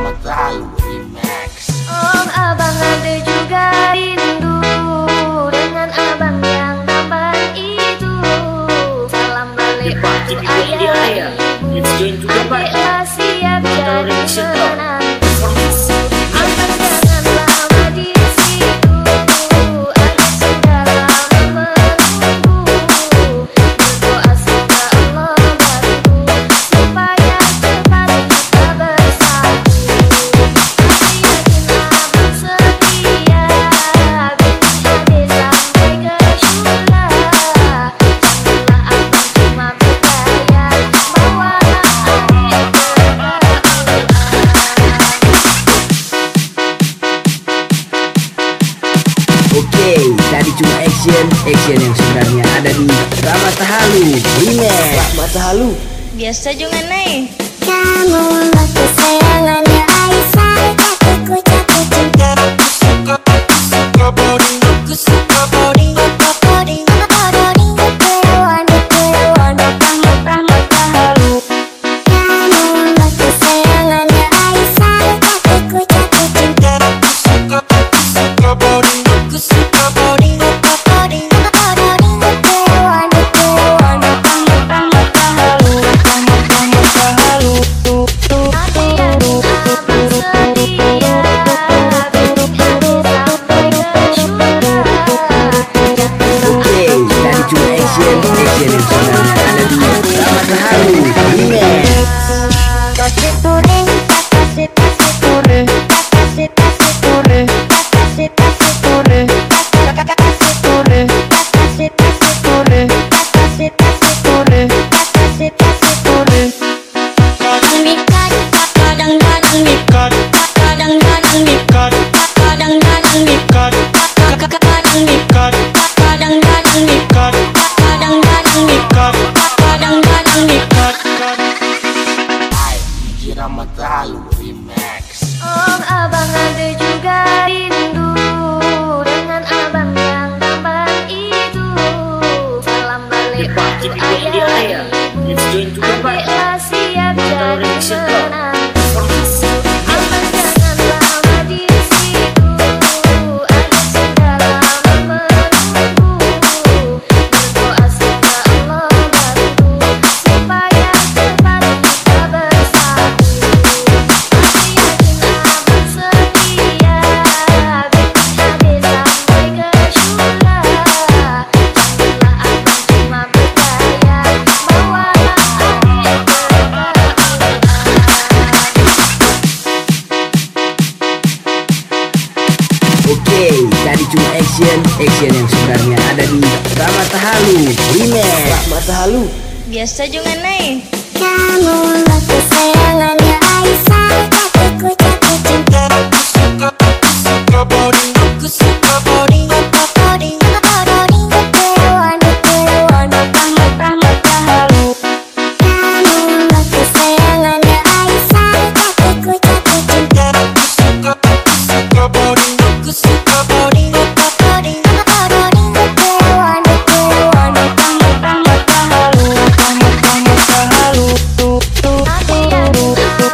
Matahalu Remix. Oh abang ada juga rindu dengan abang yang tampan itu. Salam balik untuk ayah ibu, adiklah siap jadi menantu. Abang jangan lama di situ, adik segala menunggu. Berdoa semoga Allah bantu supaya cepat kita bersatu. Oke, tadi cuma action yang sebenarnya ada di Matahalu Remix. Matahalu. Biasa juga nih. Kamu kesayangannya Aisyah, hatiku jatuh cinta. Aku suka body, keperawan Matahalu. Kamu kesayangannya Aisyah, hatiku jatuh cinta. Aku suka body, keperawan Matahalu. Oke, tadi cuma action yang sebenarnya ada di Matahalu Remix. Kasih turing, kasih turing, kasih turing, kasih turing, kasih turing, kasih turing, kasih turing, kasih turing. Kadang-kadang mikat, kadang-kadang mikat, kadang-kadang mikat, kadang-kadang mikat, kadang-kadang mikat, kadang-kadang mikat, kadang-kadang mikat. Jira Matahalu Remix. Oh abang ada juga rindu dengan abang yang tampan itu. Salam balik untuk ayah ibu, adiklah siap jadi menantu. Abang jangan lama di situ, adik segala menunggu. Berdoa semoga Allah bantu supaya cepat kita bersatu. Aku yakin abang setia, bikin adik sampai ke syurga. Janganlah abang cuma percaya, bawalah adik ke Allah. Oke, tadi cuma action yang sebenarnya ada di Matahalu Remix. Matahalu. Biasa juga nih. Kamu kesayangannya Aisyah, hatiku jatuh cinta. Aku suka body, keperawan Matahalu. Kamu kesayangannya Aisyah, hatiku jatuh cinta. Aku suka body, keperawan Matahalu.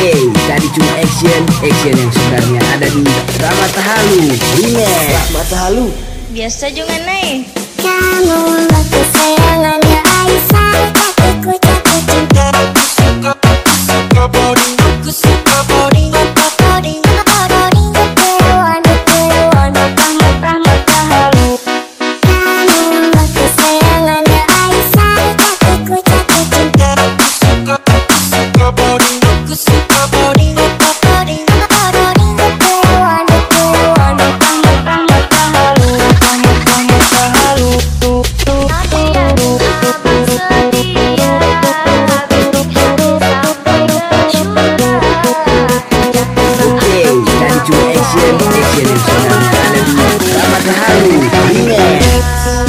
Oke, tadi cuma action yang sebenarnya ada di Ramata Halu Remix. Ramata Halu. Biasa juga naik. Kamulah kesayangannya Aisyah, tapi ku jatuh cinta. Aku suka body, body, body, keruan, Ramata Halu. Kamulah kesayangannya Aisyah, tapi ku jatuh cinta. Aku suka body, body, body, keruan, Ramata Halu. Oke, tadi cuma action yang sebenarnya ada di Ramata Halu Remix.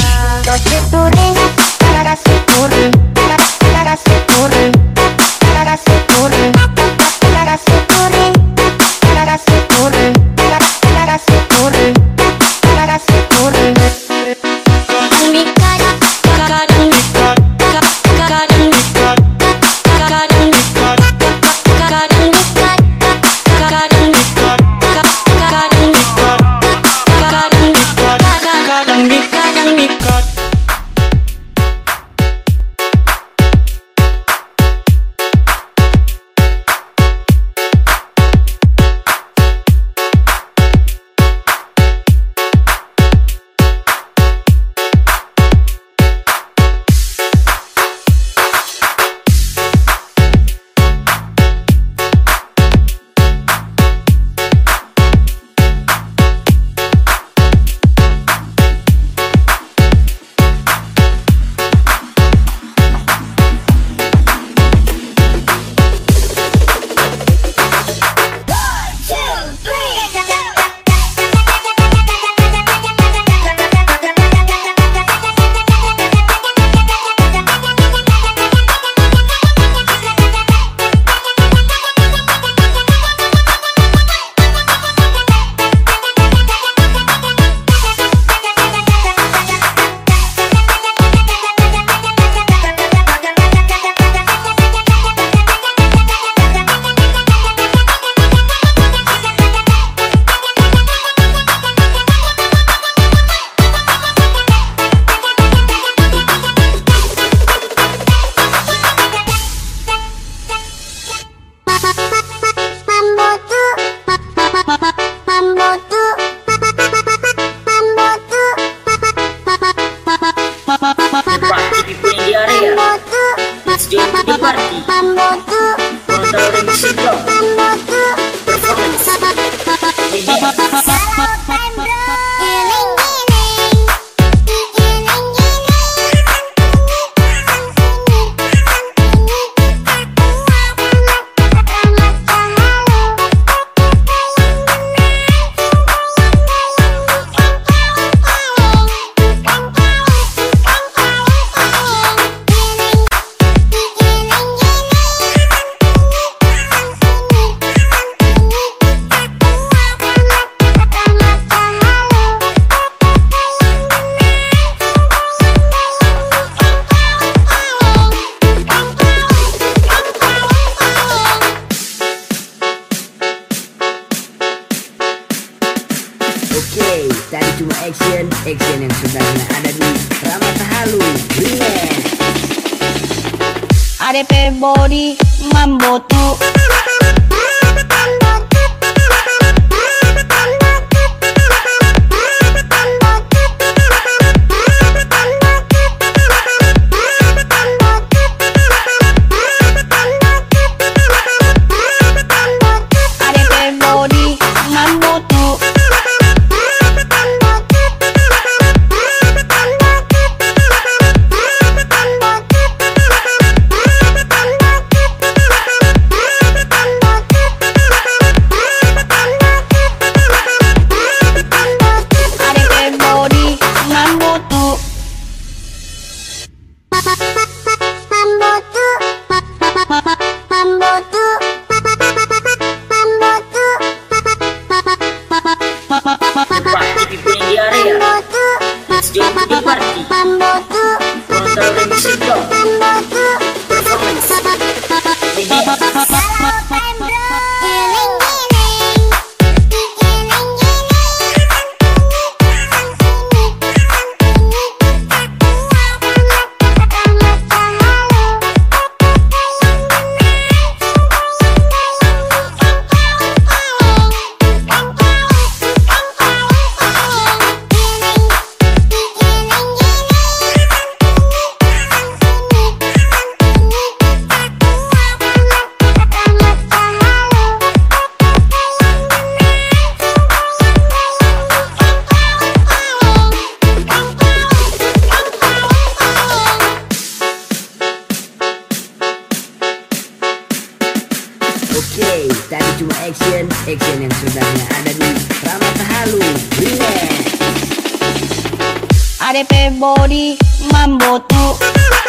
Oke, tadi cuma action yang sebenarnya ada di Ramata Halu Remix. ADP Body Mambo tuh. Performance. Oke, tadi cuma action yang sebenarnya ada di Ramata Halu Remix. ADP Body Mambo tuh